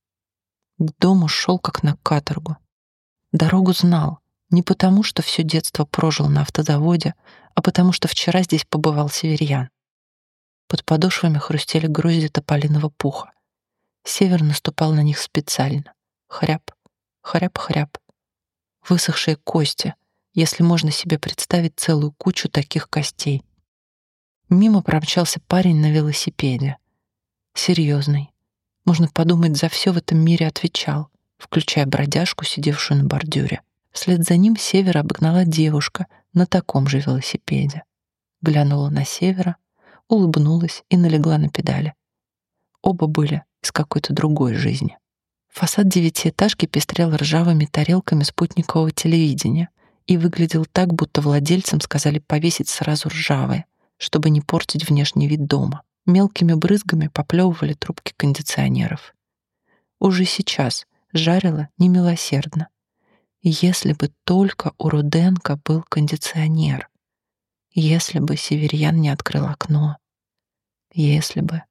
К дому шел как на каторгу. Дорогу знал, не потому, что все детство прожил на автозаводе, а потому, что вчера здесь побывал Северьян. Под подошвами хрустели грозди тополиного пуха. Север наступал на них специально. Хряп, хряп-хряп. Высохшие кости, если можно себе представить целую кучу таких костей. Мимо промчался парень на велосипеде. Серьезный. Можно подумать, за все в этом мире отвечал, включая бродяжку, сидевшую на бордюре. Вслед за ним Севера обогнала девушка на таком же велосипеде. Глянула на Севера, улыбнулась и налегла на педали. Оба были из какой-то другой жизни. Фасад девятиэтажки пестрел ржавыми тарелками спутникового телевидения и выглядел так, будто владельцам сказали повесить сразу ржавые, чтобы не портить внешний вид дома. Мелкими брызгами поплевывали трубки кондиционеров. Уже сейчас жарило немилосердно. Если бы только у Руденко был кондиционер. Если бы Северьян не открыл окно. Если бы.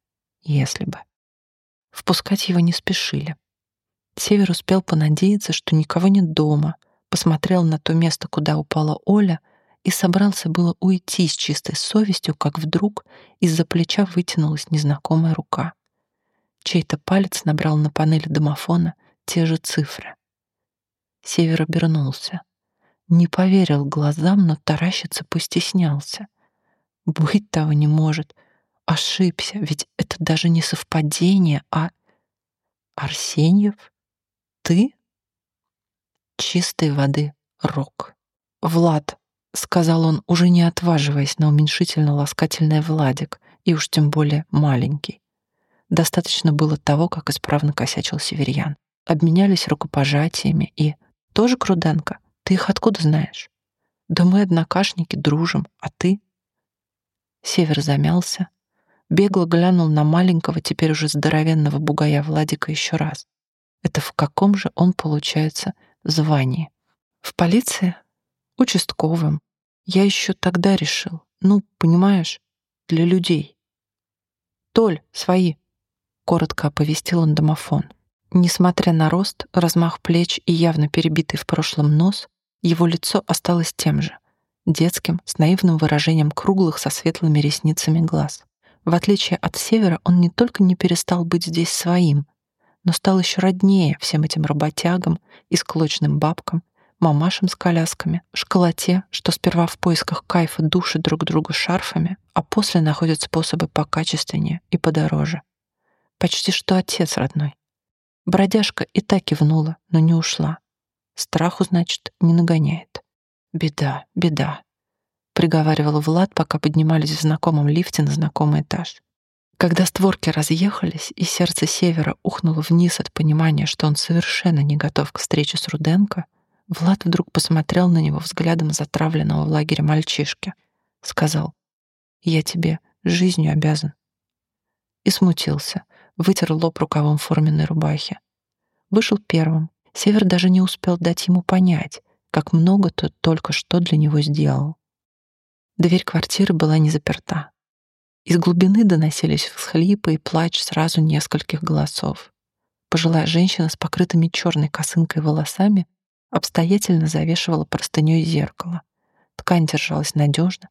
Впускать его не спешили. Север успел понадеяться, что никого нет дома, посмотрел на то место, куда упала Оля, и собрался было уйти с чистой совестью, как вдруг из-за плеча вытянулась незнакомая рука. Чей-то палец набрал на панели домофона те же цифры. Север обернулся. Не поверил глазам, но таращиться постеснялся. Быть того не может. Ошибся, ведь это даже не совпадение, а... Арсеньев? Ты? Чистой воды рок. «Влад», — сказал он, уже не отваживаясь на уменьшительно-ласкательное «Владик», и уж тем более маленький. Достаточно было того, как исправно косячил Северьян. Обменялись рукопожатиями и... «Тоже Круденко? Ты их откуда знаешь?» «Да мы однокашники, дружим, а ты?» Север замялся, бегло глянул на маленького, теперь уже здоровенного бугая Владика еще раз. Это в каком же он, получается, звании? В полиции? Участковым. Я еще тогда решил. Ну, понимаешь, для людей. «Толь, свои!» — коротко оповестил он домофон. Несмотря на рост, размах плеч и явно перебитый в прошлом нос, его лицо осталось тем же, детским, с наивным выражением круглых со светлыми ресницами глаз. В отличие от Севера, он не только не перестал быть здесь своим, но стал еще роднее всем этим работягам и склочным бабкам, мамашам с колясками, школоте, что сперва в поисках кайфа душат друг друга шарфами, а после находят способы покачественнее и подороже. Почти что отец родной. Бродяжка и так кивнула, но не ушла. Страху, значит, не нагоняет. «Беда, беда», — приговаривал Влад, пока поднимались в знакомом лифте на знакомый этаж. Когда створки разъехались, и сердце Севера ухнуло вниз от понимания, что он совершенно не готов к встрече с Руденко, Влад вдруг посмотрел на него взглядом затравленного в лагере мальчишки. Сказал: «Я тебе жизнью обязан». И смутился, вытер лоб рукавом форменной рубахи. Вышел первым. Север даже не успел дать ему понять, как много тот только что для него сделал. Дверь квартиры была не заперта. Из глубины доносились всхлипы и плач сразу нескольких голосов. Пожилая женщина с покрытыми черной косынкой волосами обстоятельно завешивала простыней зеркало. Ткань держалась надежно,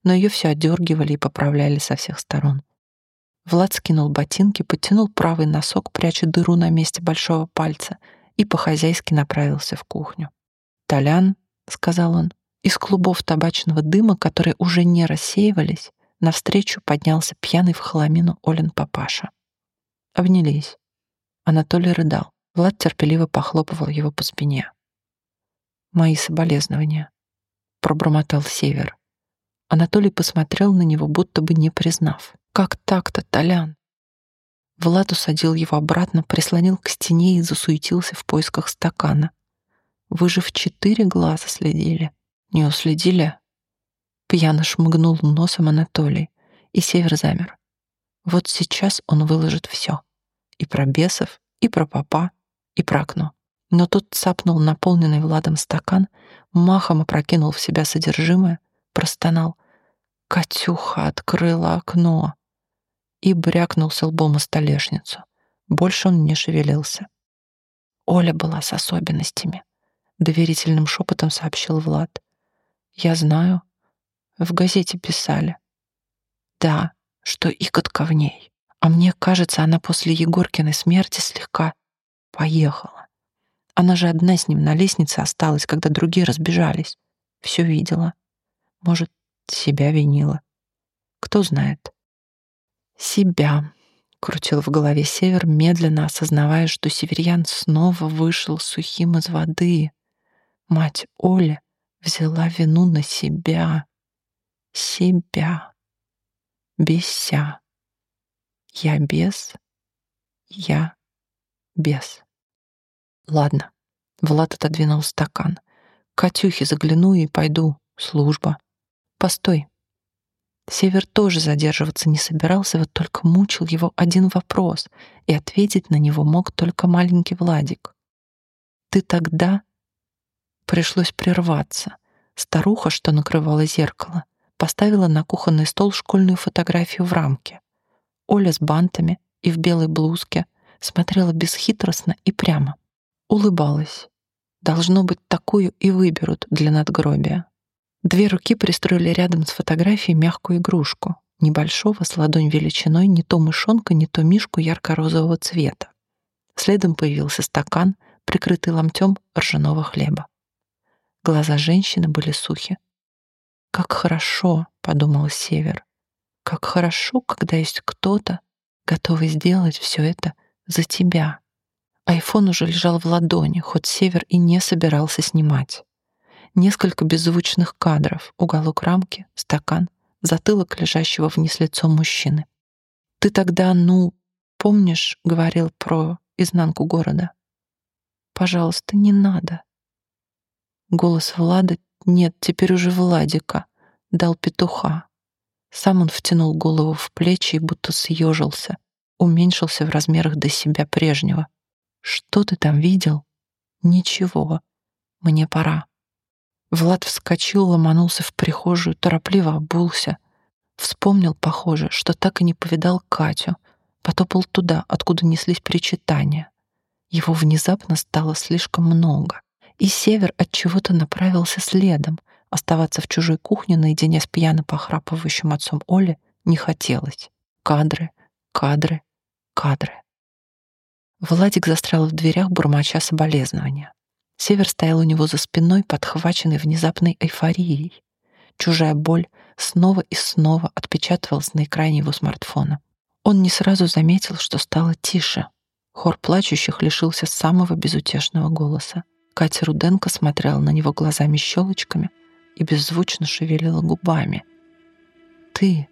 но ее все отдергивали и поправляли со всех сторон. Влад скинул ботинки, подтянул правый носок, пряча дыру на месте большого пальца, и по-хозяйски направился в кухню. «Толян», — сказал он, — из клубов табачного дыма, которые уже не рассеивались, навстречу поднялся пьяный в хламину Олин папаша. Обнялись. Анатолий рыдал. Влад терпеливо похлопывал его по спине. «Мои соболезнования», — пробормотал Север. Анатолий посмотрел на него, будто бы не признав. «Как так-то, Толян?» Влад усадил его обратно, прислонил к стене и засуетился в поисках стакана. «Вы же в 4 глаза следили». «Не уследили?» Пьяно шмыгнул носом Анатолий, и Север замер. Вот сейчас он выложит все. И про бесов, и про попа, и про окно. Но тут цапнул наполненный Владом стакан, махом опрокинул в себя содержимое, простонал: «Катюха открыла окно!» и брякнулся лбом о столешницу. Больше он не шевелился. Оля была с особенностями, доверительным шепотом сообщил Влад. «Я знаю. В газете писали. Да, что икотка в ней. А мне кажется, она после Егоркиной смерти слегка поехала. Она же одна с ним на лестнице осталась, когда другие разбежались. Все видела. Может, себя винила. Кто знает». «Себя», — крутил в голове Север, медленно осознавая, что северян снова вышел сухим из воды. Мать Оля взяла вину на себя. Себя. Беся. Я бес. Я бес. Ладно. Влад отодвинул стакан. К Катюхе загляну и пойду. Служба. Постой. Север тоже задерживаться не собирался, вот только мучил его один вопрос, и ответить на него мог только маленький Владик. «Ты тогда...» Пришлось прерваться. Старуха, что накрывала зеркало, поставила на кухонный стол школьную фотографию в рамке. Оля с бантами и в белой блузке смотрела бесхитростно и прямо. Улыбалась. Должно быть, такую и выберут для надгробия. 2 руки пристроили рядом с фотографией мягкую игрушку, небольшого, с ладонь величиной, не то мышонка, не то мишку ярко-розового цвета. Следом появился стакан, прикрытый ломтем ржаного хлеба. Глаза женщины были сухи. «Как хорошо», — подумал Север, — «как хорошо, когда есть кто-то, готовый сделать все это за тебя». Айфон уже лежал в ладони, хоть Север и не собирался снимать. Несколько беззвучных кадров, уголок рамки, стакан, затылок лежащего вниз лицом мужчины. «Ты тогда, помнишь, говорил про изнанку города? Пожалуйста, не надо». Голос Влада, нет, теперь уже Владика, дал петуха. Сам он втянул голову в плечи и будто съежился, уменьшился в размерах до себя прежнего. «Что ты там видел?» «Ничего. Мне пора». Влад вскочил, ломанулся в прихожую, торопливо обулся. Вспомнил, похоже, что так и не повидал Катю. Потопал туда, откуда неслись причитания. Его внезапно стало слишком много. И Север отчего-то направился следом. Оставаться в чужой кухне наедине с пьяно похрапывающим отцом Оли не хотелось. Кадры, кадры, кадры. Владик застрял в дверях, бормоча соболезнования. Север стоял у него за спиной, подхваченный внезапной эйфорией. Чужая боль снова и снова отпечатывалась на экране его смартфона. Он не сразу заметил, что стало тише. Хор плачущих лишился самого безутешного голоса. Катя Руденко смотрела на него глазами-щелочками и беззвучно шевелила губами. «Ты!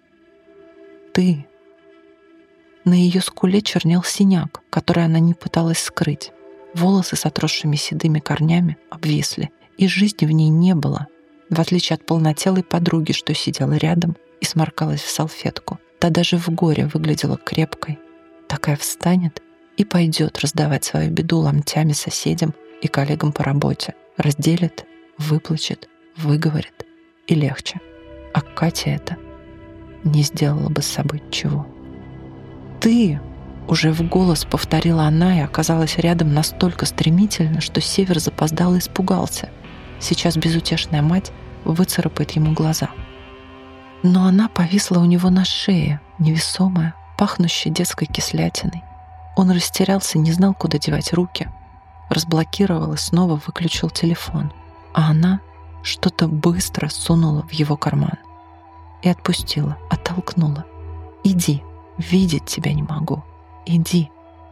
Ты!» На ее скуле чернел синяк, который она не пыталась скрыть. Волосы с отросшими седыми корнями обвисли, и жизни в ней не было, в отличие от полнотелой подруги, что сидела рядом и сморкалась в салфетку. Та даже в горе выглядела крепкой. Такая встанет и пойдет раздавать свою беду ломтями соседям и коллегам по работе. Разделит, выплачет, выговорит, и легче. А Катя это не сделала бы с собой ничего. «Ты!» — уже в голос повторила она и оказалась рядом настолько стремительно, что Север запоздал и испугался. Сейчас безутешная мать выцарапает ему глаза. Но она повисла у него на шее, невесомая, пахнущая детской кислятиной. Он растерялся, не знал, куда девать руки. Разблокировал и снова выключил телефон. А она что-то быстро сунула в его карман. И отпустила, оттолкнула. «Иди, видеть тебя не могу. Иди».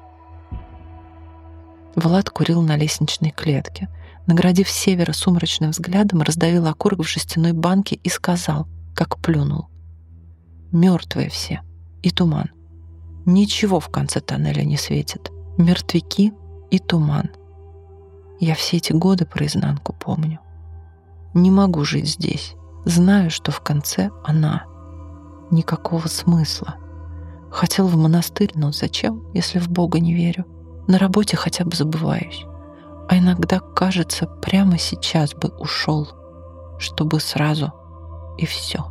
Влад курил на лестничной клетке. Наградив Севера сумрачным взглядом, раздавил окурок в жестяной банке и сказал, как плюнул: «Мертвые все. И туман. Ничего в конце тоннеля не светит. Мертвяки и туман. Я все эти годы про изнанку помню. Не могу жить здесь. Знаю, что в конце она. Никакого смысла. Хотел в монастырь, но зачем, если в Бога не верю? На работе хотя бы забываюсь. А иногда, кажется, прямо сейчас бы ушел, чтобы сразу и все».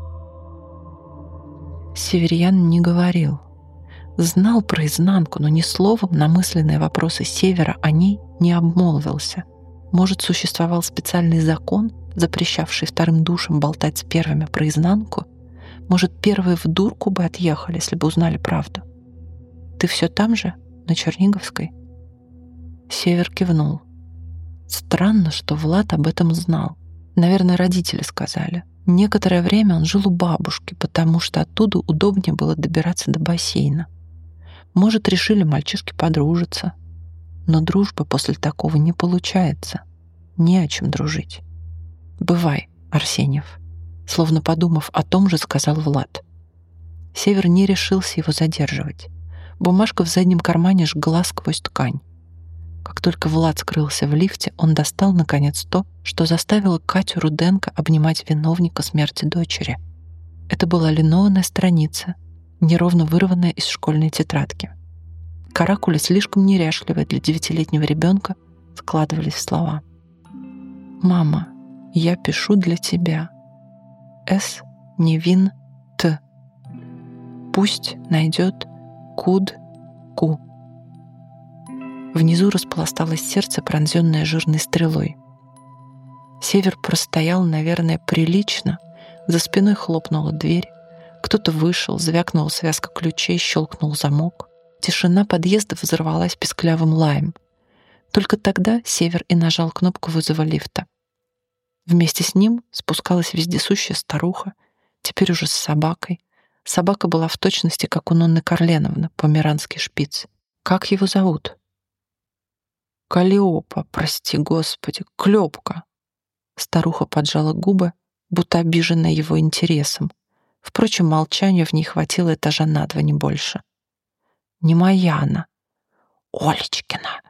Северьян не говорил. Знал про изнанку, но ни словом на мысленные вопросы Севера о ней не обмолвился. Может, существовал специальный закон, запрещавший вторым душам болтать с первыми про изнанку? Может, первые в дурку бы отъехали, если бы узнали правду? «Ты все там же, на Черниговской?» Север кивнул. Странно, что Влад об этом знал. Наверное, родители сказали. Некоторое время он жил у бабушки, потому что оттуда удобнее было добираться до бассейна. Может, решили мальчишки подружиться. Но дружба после такого не получается. Не о чем дружить. «Бывай, Арсеньев», словно подумав о том же, сказал Влад. Север не решился его задерживать. Бумажка в заднем кармане жгла сквозь ткань. Как только Влад скрылся в лифте, он достал, наконец, то, что заставило Катю Руденко обнимать виновника смерти дочери. Это была линованная страница, неровно вырванная из школьной тетрадки. Каракули, слишком неряшливые для 9-летнего ребенка, складывались в слова. «Мама, я пишу для тебя. С. Невин Т. Пусть найдет Куд Ку». Внизу распласталось сердце, пронзенное жирной стрелой. Север простоял, наверное, прилично. За спиной хлопнула дверь. Кто-то вышел, звякнула связка ключей, щелкнул замок. Тишина подъезда взорвалась писклявым лаем. Только тогда Север и нажал кнопку вызова лифта. Вместе с ним спускалась вездесущая старуха, теперь уже с собакой. Собака была в точности, как у Нонны Карленовны, померанский шпиц. «Как его зовут?» «Калиопа, прости господи, Клёпка». Старуха поджала губы, будто обиженная его интересом. Впрочем, молчанию в ней хватило этажа на 2, не больше. «Не моя она, Олечкина».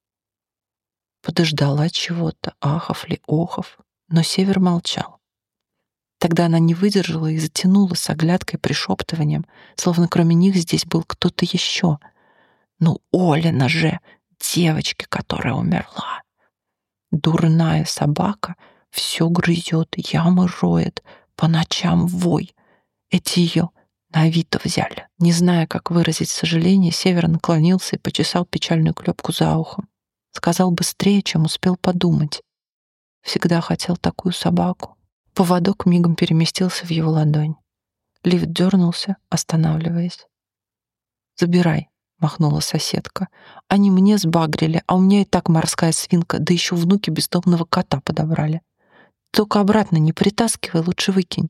Подождала чего-то, ахов ли, охов, но Север молчал. Тогда она не выдержала и затянула с оглядкой пришептыванием, словно кроме них здесь был кто-то еще. «Ну, Олина же, девочки, которая умерла. Дурная собака все грызет, ямы роет, по ночам вой. Эти ее на Авито взяли». Не зная, как выразить сожаление, Север наклонился и почесал печальную Клёпку за ухом. Сказал быстрее, чем успел подумать. Всегда хотел такую собаку. Поводок мигом переместился в его ладонь. Лифт дернулся, останавливаясь. «Забирай», — махнула соседка. «Они мне сбагрили, а у меня и так морская свинка, да еще внуки бездомного кота подобрали. Только обратно не притаскивай, лучше выкинь».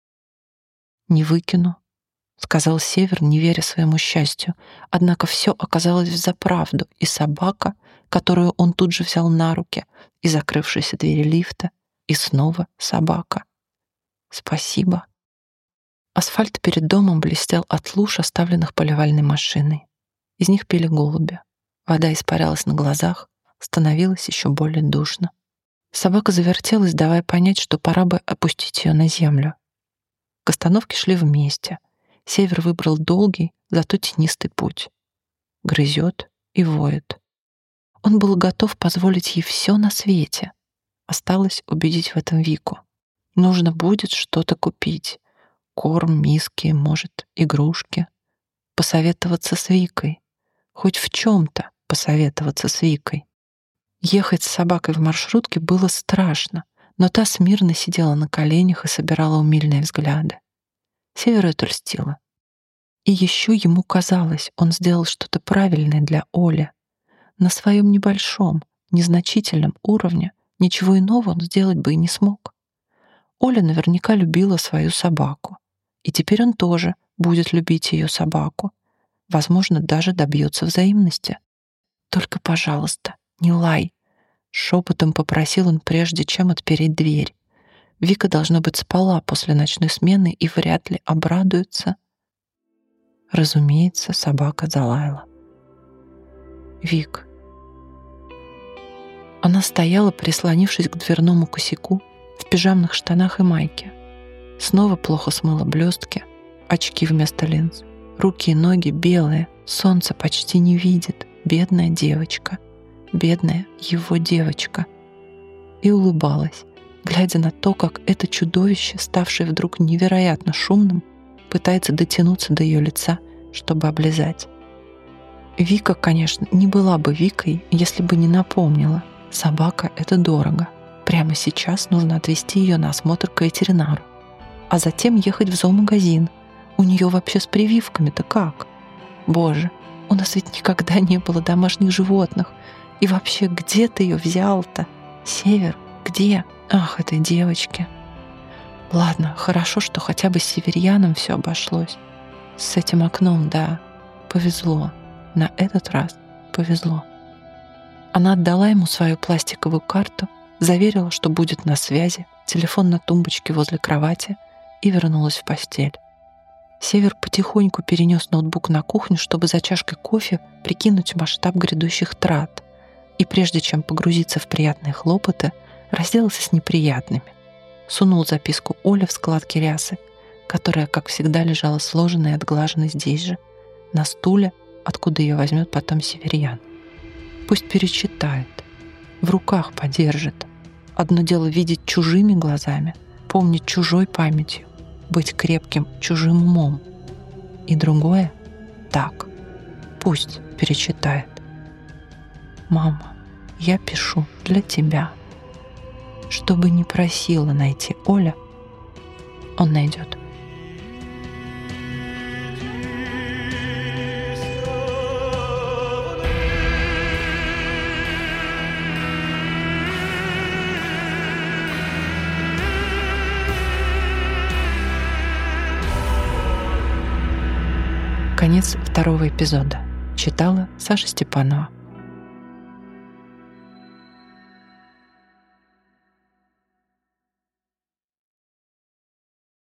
«Не выкину», — сказал Север, не веря своему счастью. Однако все оказалось взаправду, и собака, которую он тут же взял на руки, и закрывшиеся двери лифта, и снова собака. «Спасибо». Асфальт перед домом блестел от луж, оставленных поливальной машиной. Из них пели голуби. Вода испарялась на глазах, становилось еще более душно. Собака завертелась, давая понять, что пора бы опустить ее на землю. К остановке шли вместе. Север выбрал долгий, зато тенистый путь. Грызет и воет. Он был готов позволить ей все на свете. Осталось убедить в этом Вику. Нужно будет что-то купить. Корм, миски, может, игрушки. Посоветоваться с Викой. Хоть в чем-то посоветоваться с Викой. Ехать с собакой в маршрутке было страшно, но та смирно сидела на коленях и собирала умильные взгляды. Северу это льстило. И еще ему казалось, он сделал что-то правильное для Оли. На своем небольшом, незначительном уровне ничего иного он сделать бы и не смог. Оля наверняка любила свою собаку. И теперь он тоже будет любить ее собаку. Возможно, даже добьется взаимности. «Только, пожалуйста, не лай», — шепотом попросил он, прежде чем отпереть дверь. Вика, должно быть, спала после ночной смены и вряд ли обрадуется. Разумеется, собака залаяла. «Вик». Она стояла, прислонившись к дверному косяку, в пижамных штанах и майке. Снова плохо смыла блестки, очки вместо линз. Руки и ноги белые, солнце почти не видит. Бедная девочка, бедная его девочка. И улыбалась, глядя на то, как это чудовище, ставшее вдруг невероятно шумным, пытается дотянуться до ее лица, чтобы облизать. Вика, конечно, не была бы Викой, если бы не напомнила: собака — это дорого. Прямо сейчас нужно отвезти ее на осмотр к ветеринару, а затем ехать в зоомагазин. У нее вообще с прививками-то как? Боже, у нас ведь никогда не было домашних животных. И вообще, где ты ее взял-то? Север, где? Ах, этой девочке. Ладно, хорошо, что хотя бы с Северьяном все обошлось. С этим окном, да, повезло. На этот раз повезло. Она отдала ему свою пластиковую карту, заверила, что будет на связи, телефон на тумбочке возле кровати, и вернулась в постель. Север потихоньку перенес ноутбук на кухню, чтобы за чашкой кофе прикинуть масштаб грядущих трат, и прежде чем погрузиться в приятные хлопоты, разделался с неприятными. Сунул записку Оле в складки рясы, которая, как всегда, лежала сложенной и отглаженной здесь же, на стуле, откуда ее возьмет потом Северьян. Пусть перечитает, в руках подержит. Одно дело видеть чужими глазами, помнить чужой памятью, быть крепким чужим умом. И другое — так, пусть перечитает. «Мама, я пишу для тебя». Что бы ни просила найти Оля, он найдет. Конец второго эпизода. Читала Саша Степанова.